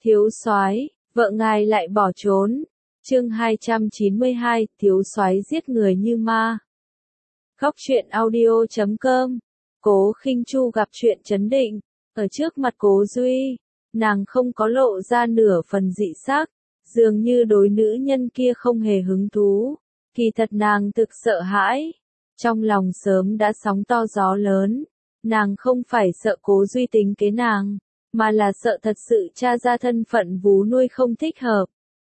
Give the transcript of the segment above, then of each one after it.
Thiếu soái, vợ ngài lại bỏ trốn. Chương 292, thiếu soái giết người như ma. Góc truyện audio.com. Cố Khinh Chu gặp chuyện chấn định, ở trước mặt Cố Duy, nàng không có lộ ra nửa phần dị sắc, dường như đối nữ nhân kia không hề hứng thú, kỳ thật nàng thực sợ hãi, trong lòng sớm đã sóng to gió lớn, nàng không phải sợ Cố Duy tính kế nàng, mà là sợ thật sự tra ra thân phận vú nuôi không thích hợp.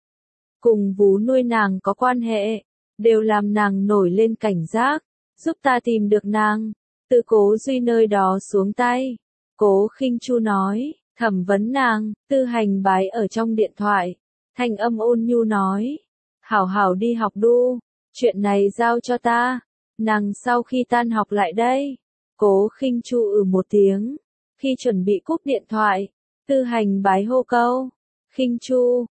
Cùng vú nuôi nàng có quan hệ, đều làm nàng nổi lên cảnh giác, giúp ta tìm được nàng, từ Cố Duy nơi đó xuống tay. Cố Khinh Chu nói, thẩm vấn nàng, Tư Hành Bái ở trong điện thoại, thanh âm ôn nhu nói, hảo hảo đi học đu, chuyện này giao cho ta, nàng sau khi tan học lại đây. Cố Khinh Chu một tiếng, khi chuẩn bị cúp điện thoại, Tư Hành Bái hô câu, Khinh Chu,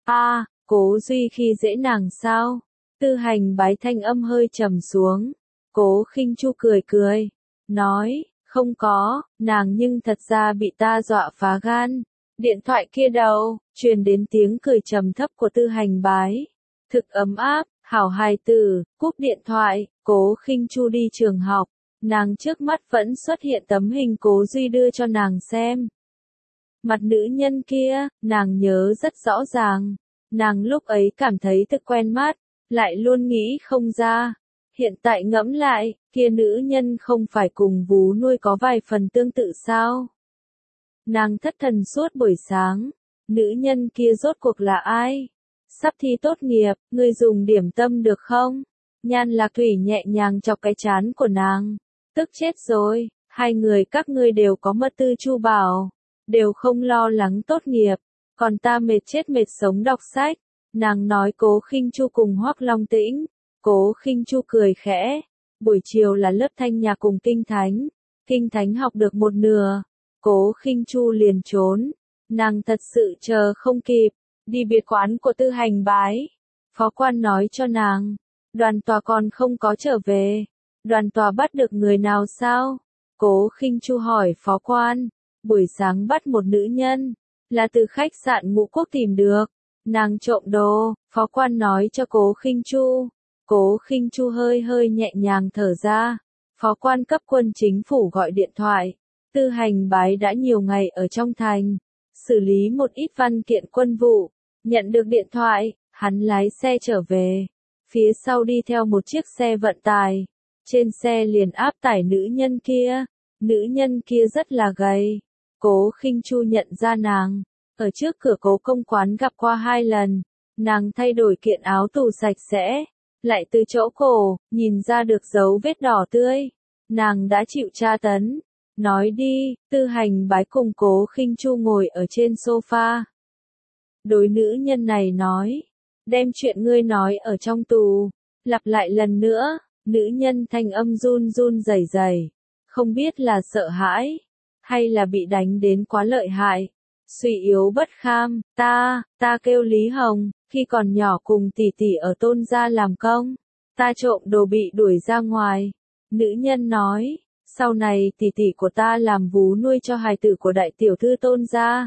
Cố Duy khi dễ nàng sao? Tư Hành Bái thanh âm hơi trầm xuống, Cố Khinh Chu cười cười, nói, không có, nàng nhưng thật ra bị ta dọa phá gan. Điện thoại kia đầu, truyền đến tiếng cười trầm thấp của Tư Hành Bái. Thực ấm áp, hảo hài tử, cúp điện thoại, Cố Khinh Chu đi trường học, nàng trước mắt vẫn xuất hiện tấm hình Cố Duy đưa cho nàng xem. Mặt nữ nhân kia, nàng nhớ rất rõ ràng, nàng lúc ấy cảm thấy thực quen mắt, lại luôn nghĩ không ra. Hiện tại ngẫm lại, kia nữ nhân không phải cùng vú nuôi có vài phần tương tự sao? Nàng thất thần suốt buổi sáng, nữ nhân kia rốt cuộc là ai? Sắp thi tốt nghiệp, ngươi dùng điểm tâm được không? Nhan Lạc Thủy nhẹ nhàng chọc cái trán của nàng, tức chết rồi, hai người các ngươi đều có mật tư chu bảo, đều không lo lắng tốt nghiệp, còn ta mệt chết mệt sống đọc sách. Nàng nói Cố Khinh Chu cùng Hoắc Long Tĩnh. Cố Khinh Chu cười khẽ, buổi chiều là lớp thanh nhạc cùng kinh thánh học được một nửa, Cố Khinh Chu liền trốn, nàng thật sự chờ không kịp, đi biệt quán của Tư Hành Bái. Phó quan nói cho nàng, đoàn tòa còn không có trở về, đoàn tòa bắt được người nào sao? Cố Khinh Chu hỏi phó quan, buổi sáng bắt một nữ nhân, là từ khách sạn Ngũ Quốc tìm được, nàng trộm đồ, phó quan nói cho Cố Khinh Chu. Cố Khinh Chu hơi hơi nhẹ nhàng thở ra, phó quan cấp quân chính phủ gọi điện thoại, Tư Hành Bái đã nhiều ngày ở trong thành, xử lý một ít văn kiện quân vụ, nhận được điện thoại, hắn lái xe trở về, phía sau đi theo một chiếc xe vận tải, trên xe liền áp tải nữ nhân kia rất là gầy, Cố Khinh Chu nhận ra nàng, ở trước cửa Cố công quán gặp qua 2 lần, nàng thay đổi kiện áo tù sạch sẽ. Lại từ chỗ cổ, nhìn ra được dấu vết đỏ tươi. Nàng đã chịu tra tấn. Nói đi, Tư Hành Bái cùng Cố Khinh Chu ngồi ở trên sofa. Đối nữ nhân này nói, đem chuyện ngươi nói ở trong tù, lặp lại lần nữa, nữ nhân thanh âm run run rẩy rẩy, không biết là sợ hãi, hay là bị đánh đến quá lợi hại. Suy yếu bất kham, ta kêu Lý Hồng, khi còn nhỏ cùng tỷ tỷ ở Tôn gia làm công, ta trộm đồ bị đuổi ra ngoài. Nữ nhân nói, sau này tỷ tỷ của ta làm vú nuôi cho hài tử của đại tiểu thư Tôn gia.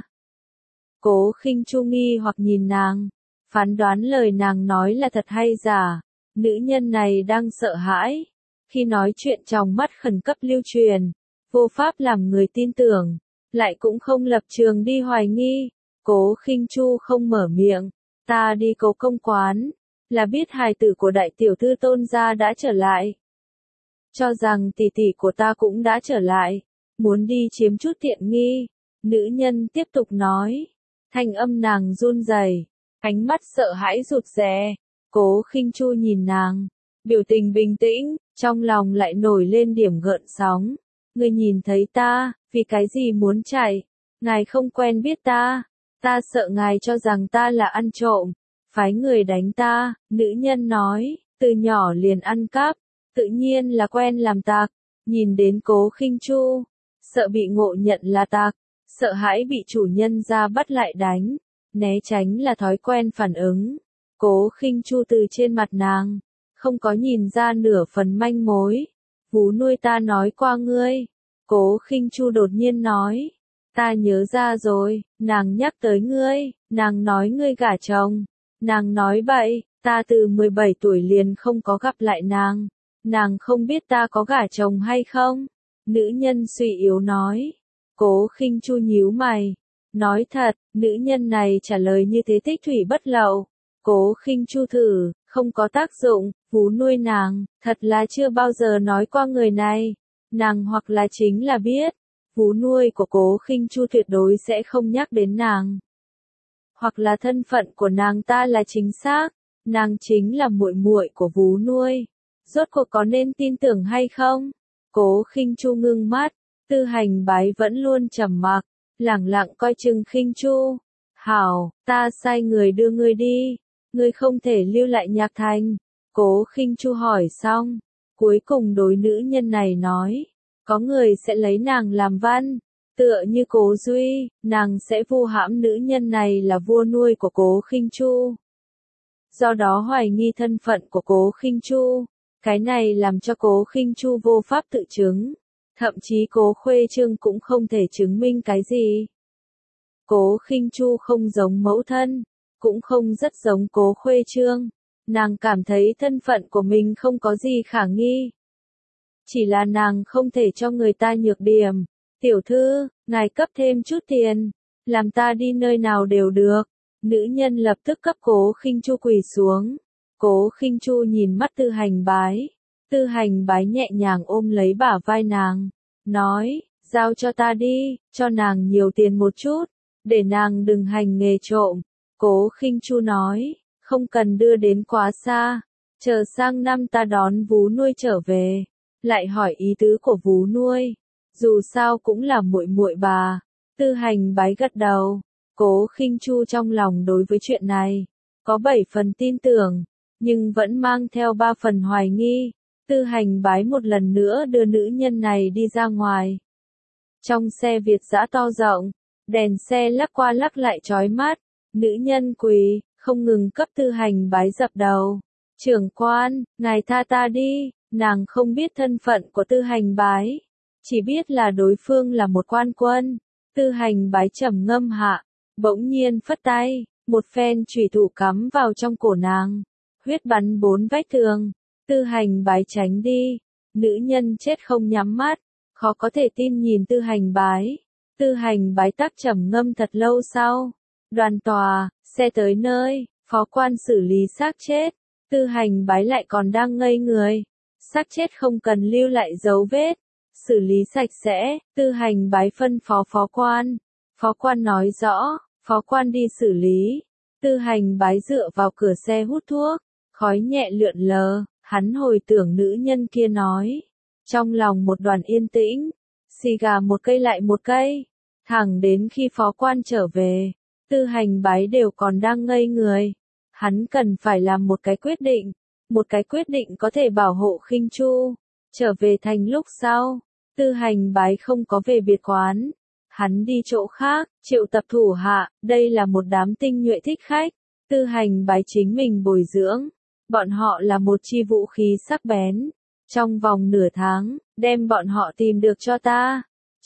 Cố Khinh Chu nghi hoặc nhìn nàng, phán đoán lời nàng nói là thật hay giả. Nữ nhân này đang sợ hãi, khi nói chuyện trong mắt khẩn cấp lưu truyền, vô pháp làm người tin tưởng, lại cũng không lập trường đi hoài nghi. Cố Khinh Chu không mở miệng, ta đi Cố công quán, là biết hài tử của đại tiểu thư Tôn gia đã trở lại. Cho rằng tỷ tỷ của ta cũng đã trở lại, muốn đi chiếm chút tiện nghi. Nữ nhân tiếp tục nói, thanh âm nàng run rẩy, ánh mắt sợ hãi rụt rè. Cố Khinh Chu nhìn nàng, biểu tình bình tĩnh, trong lòng lại nổi lên điểm gợn sóng. Ngươi nhìn thấy ta, vì cái gì muốn chạy? Ngài không quen biết ta sợ ngài cho rằng ta là ăn trộm, phái người đánh ta. Nữ nhân nói, từ nhỏ liền ăn cắp, tự nhiên là quen làm tặc. Nhìn đến Cố Khinh Chu, sợ bị ngộ nhận là tặc, sợ hãi bị chủ nhân ra bắt lại đánh, né tránh là thói quen phản ứng. Cố Khinh Chu từ trên mặt nàng, không có nhìn ra nửa phần manh mối. Vú nuôi ta nói qua ngươi. Cố Khinh Chu đột nhiên nói, ta nhớ ra rồi, nàng nhắc tới ngươi. Nàng nói ngươi gả chồng. Nàng nói bậy, ta từ 17 tuổi liền không có gặp lại nàng. Nàng không biết ta có gả chồng hay không? Nữ nhân suy yếu nói. Cố Khinh Chu nhíu mày. Nói thật, nữ nhân này trả lời như thế tích thủy bất lậu. Cố Khinh Chu thử, không có tác dụng, vú nuôi nàng, thật là chưa bao giờ nói qua người này. Nàng hoặc là chính là biết, vú nuôi của Cố Khinh Chu tuyệt đối sẽ không nhắc đến nàng. Hoặc là thân phận của nàng ta là chính xác, nàng chính là muội muội của vú nuôi. Rốt cuộc có nên tin tưởng hay không? Cố Khinh Chu ngưng mắt, Tư Hành Bái vẫn luôn trầm mặc, lẳng lặng coi chừng Khinh Chu. Hảo, ta sai người đưa ngươi đi, ngươi không thể lưu lại Nhạc Thành. Cố Khinh Chu hỏi xong, cuối cùng đối nữ nhân này nói, có người sẽ lấy nàng làm văn. Tựa như Cố Duy, nàng sẽ vu hãm nữ nhân này là vua nuôi của Cố Khinh Chu. Do đó hoài nghi thân phận của Cố Khinh Chu. Cái này làm cho Cố Khinh Chu vô pháp tự chứng. Thậm chí Cố Khuê Trương cũng không thể chứng minh cái gì. Cố Khinh Chu không giống mẫu thân, cũng không rất giống Cố Khuê Trương. Nàng cảm thấy thân phận của mình không có gì khả nghi. Chỉ là nàng không thể cho người ta nhược điểm. Tiểu thư, ngài cấp thêm chút tiền, làm ta đi nơi nào đều được. Nữ nhân lập tức cấp Cố Khinh Chu quỳ xuống. Cố Khinh Chu nhìn mắt Tư Hành Bái. Tư Hành Bái nhẹ nhàng ôm lấy bả vai nàng, nói, giao cho ta đi, cho nàng nhiều tiền một chút, để nàng đừng hành nghề trộm. Cố Khinh Chu nói, không cần đưa đến quá xa, chờ sang năm ta đón vú nuôi trở về. Lại hỏi ý tứ của vú nuôi, dù sao cũng là muội muội bà. Tư Hành Bái gật đầu. Cố Khinh Chu trong lòng đối với chuyện này có 7 phần tin tưởng, nhưng vẫn mang theo 3 phần hoài nghi. Tư Hành Bái một lần nữa đưa nữ nhân này đi ra ngoài. Trong xe Việt dã to rộng, đèn xe lắc qua lắc lại chói mắt, nữ nhân quỳ, không ngừng cấp Tư Hành Bái dập đầu. Trưởng quan, ngài tha ta đi. Nàng không biết thân phận của Tư Hành Bái, chỉ biết là đối phương là một quan quân. Tư Hành Bái trầm ngâm hạ, bỗng nhiên phất tay, một phen chủy thủ cắm vào trong cổ nàng, huyết bắn 4 vách tường. Tư Hành Bái tránh đi, nữ nhân chết không nhắm mắt, khó có thể tin nhìn Tư Hành Bái. Tư Hành Bái tắc trầm ngâm thật lâu sau. Đoàn tòa, xe tới nơi, phó quan xử lý xác chết. Tư Hành Bái lại còn đang ngây người. Xác chết không cần lưu lại dấu vết, xử lý sạch sẽ. Tư Hành Bái phân phó phó quan. Phó quan nói rõ, phó quan đi xử lý. Tư Hành Bái dựa vào cửa xe hút thuốc, khói nhẹ lượn lờ, hắn hồi tưởng nữ nhân kia nói. Trong lòng một đoàn yên tĩnh, xì gà một cây lại một cây, thẳng đến khi phó quan trở về, Tư Hành Bái đều còn đang ngây người. Hắn cần phải làm một cái quyết định. Một cái quyết định có thể bảo hộ Khinh Chu. Trở về thành lúc sau, Tư Hành Bái không có về biệt quán. Hắn đi chỗ khác, triệu tập thủ hạ, đây là một đám tinh nhuệ thích khách. Tư Hành Bái chính mình bồi dưỡng. Bọn họ là một chi vũ khí sắc bén. Trong vòng nửa tháng, đem bọn họ tìm được cho ta.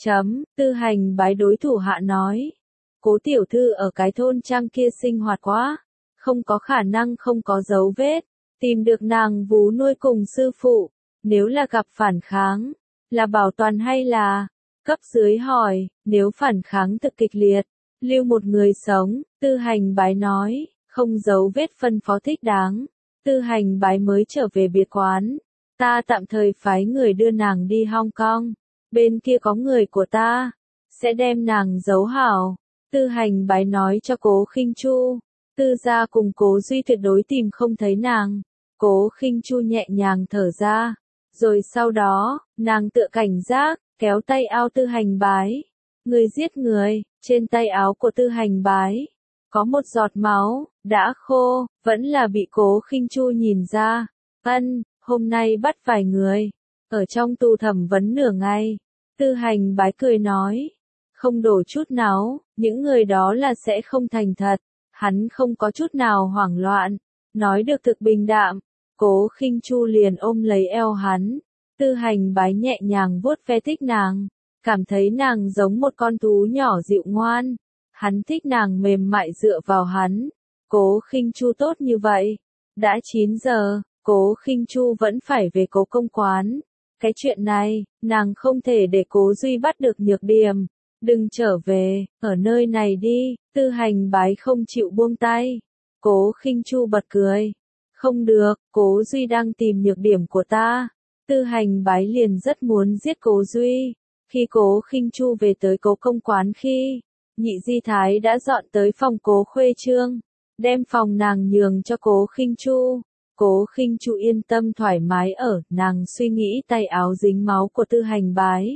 Tư Hành Bái đối thủ hạ nói. Cố tiểu thư ở cái thôn trang kia sinh hoạt quá. Không có khả năng không có dấu vết. Tìm được nàng vú nuôi cùng sư phụ, nếu là gặp phản kháng, là bảo toàn hay là? Cấp dưới hỏi, nếu phản kháng thực kịch liệt, lưu một người sống. Tư Hành Bái nói, không dấu vết phân phó thích đáng. Tư Hành Bái mới trở về biệt quán, ta tạm thời phái người đưa nàng đi Hong Kong, bên kia có người của ta, sẽ đem nàng giấu hảo. Tư Hành Bái nói cho Cố Khinh Chu, Tư gia cùng Cố Duy tuyệt đối tìm không thấy nàng. Cố Khinh Chu nhẹ nhàng thở ra, rồi sau đó, nàng tựa cảnh giác, kéo tay áo Tư Hành Bái. Người giết người, trên tay áo của Tư Hành Bái, có một giọt máu, đã khô, vẫn là bị Cố Khinh Chu nhìn ra. Hôm nay bắt vài người, ở trong tù thẩm vấn nửa ngày. Tư Hành Bái cười nói, không đổ chút nào, những người đó là sẽ không thành thật. Hắn không có chút nào hoảng loạn, nói được thực bình đạm. Cố Khinh Chu liền ôm lấy eo hắn. Tư Hành Bái nhẹ nhàng vuốt ve thích nàng, cảm thấy nàng giống một con thú nhỏ dịu ngoan. Hắn thích nàng mềm mại dựa vào hắn. Cố Khinh Chu tốt như vậy. Đã 9 giờ, Cố Khinh Chu vẫn phải về Cố công quán. Cái chuyện này, nàng không thể để Cố Duy bắt được nhược điểm. Đừng trở về, ở nơi này đi, Tư Hành Bái không chịu buông tay. Cố Khinh Chu bật cười. Không được, Cố Duy đang tìm nhược điểm của ta. Tư Hành Bái liền rất muốn giết Cố Duy. Khi Cố Khinh Chu về tới Cố công quán khi, Nhị Di Thái đã dọn tới phòng Cố Khuê Trương, đem phòng nàng nhường cho Cố Khinh Chu. Cố Khinh Chu yên tâm thoải mái ở, nàng suy nghĩ tay áo dính máu của Tư Hành Bái.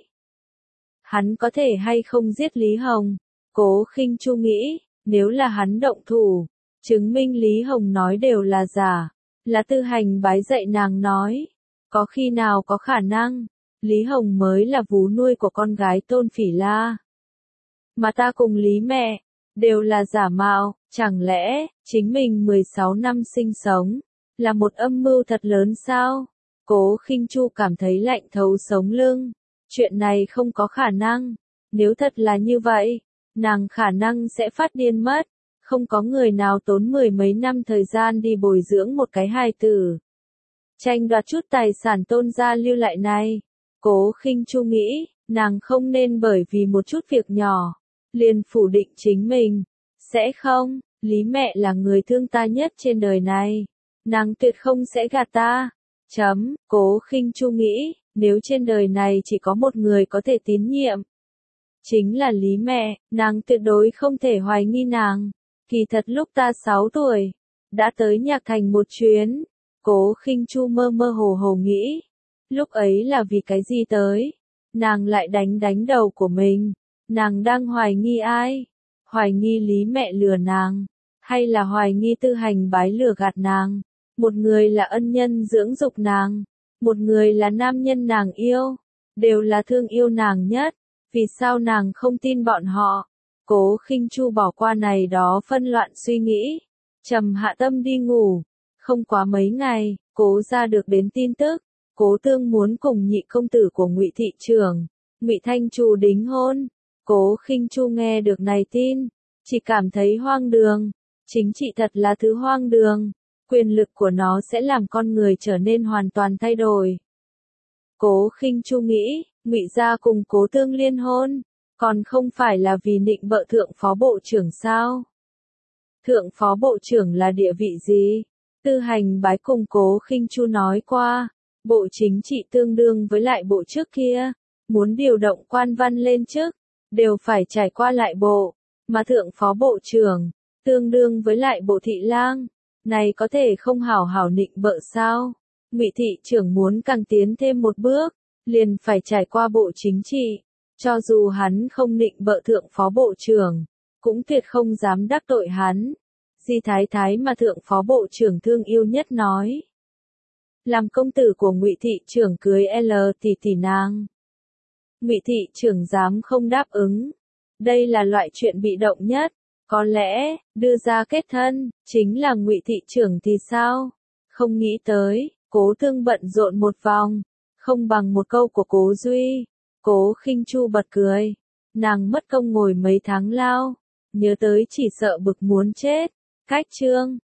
Hắn có thể hay không giết Lý Hồng? Cố Khinh Chu nghĩ, nếu là hắn động thủ, chứng minh Lý Hồng nói đều là giả, là Tư Hành Bái dạy nàng nói. Có khi nào có khả năng, Lý Hồng mới là vú nuôi của con gái Tôn Phỉ La. Mà ta cùng Lý mẹ, đều là giả mạo, chẳng lẽ, chính mình 16 năm sinh sống, là một âm mưu thật lớn sao? Cố Khinh Chu cảm thấy lạnh thấu sống lưng. Chuyện này không có khả năng. Nếu thật là như vậy, nàng khả năng sẽ phát điên mất. Không có người nào tốn 10 mấy năm thời gian đi bồi dưỡng một cái hài tử. Tranh đoạt chút tài sản Tôn gia lưu lại này. Cố Khinh Chu nghĩ, nàng không nên bởi vì một chút việc nhỏ, liền phủ định chính mình. Sẽ không, Lý mẹ là người thương ta nhất trên đời này. Nàng tuyệt không sẽ gạt ta. Cố Khinh Chu nghĩ, nếu trên đời này chỉ có một người có thể tín nhiệm, chính là Lý mẹ, nàng tuyệt đối không thể hoài nghi nàng. Kỳ thật lúc ta 6 tuổi, đã tới Nhạc Thành một chuyến. Cố Khinh Chu mơ mơ hồ hồ nghĩ, lúc ấy là vì cái gì tới? Nàng lại đánh đầu của mình. Nàng đang hoài nghi ai? Hoài nghi Lý mẹ lừa nàng, hay là hoài nghi Tư Hành Bái lừa gạt nàng? Một người là ân nhân dưỡng dục nàng, một người là nam nhân nàng yêu, đều là thương yêu nàng nhất. Vì sao nàng không tin bọn họ? Cố Khinh Chu bỏ qua này đó phân loạn suy nghĩ, trầm hạ tâm đi ngủ. Không quá mấy ngày, Cố gia được đến tin tức, Cố Tương muốn cùng nhị công tử của Ngụy thị trưởng, Ngụy Thanh Trù đính hôn. Cố Khinh Chu nghe được này tin, chỉ cảm thấy hoang đường. Chính trị thật là thứ hoang đường. Quyền lực của nó sẽ làm con người trở nên hoàn toàn thay đổi. Cố Khinh Chu nghĩ, Ngụy gia cùng Cố Tương liên hôn, còn không phải là vì nịnh bợ thượng phó bộ trưởng sao? Thượng phó bộ trưởng là địa vị gì? Tư Hành Bái cùng Cố Khinh Chu nói qua, bộ chính trị tương đương với lại bộ trước kia, muốn điều động quan văn lên chức, đều phải trải qua lại bộ, mà thượng phó bộ trưởng, tương đương với lại bộ thị lang, này có thể không hảo hảo nịnh bợ sao? Ngụy thị trưởng muốn càng tiến thêm một bước, liền phải trải qua bộ chính trị, cho dù hắn không nịnh bợ thượng phó bộ trưởng, cũng tuyệt không dám đắc tội hắn. Di Thái Thái mà thượng phó bộ trưởng thương yêu nhất nói, làm công tử của Ngụy thị trưởng cưới L tỷ nàng. Ngụy thị trưởng dám không đáp ứng. Đây là loại chuyện bị động nhất. Có lẽ, đưa ra kết thân, chính là Ngụy thị trưởng thì sao? Không nghĩ tới, Cố Tương bận rộn một vòng, không bằng một câu của Cố Duy. Cố Khinh Chu bật cười. Nàng mất công ngồi mấy tháng lao, nhớ tới chỉ sợ bực muốn chết. Cách chương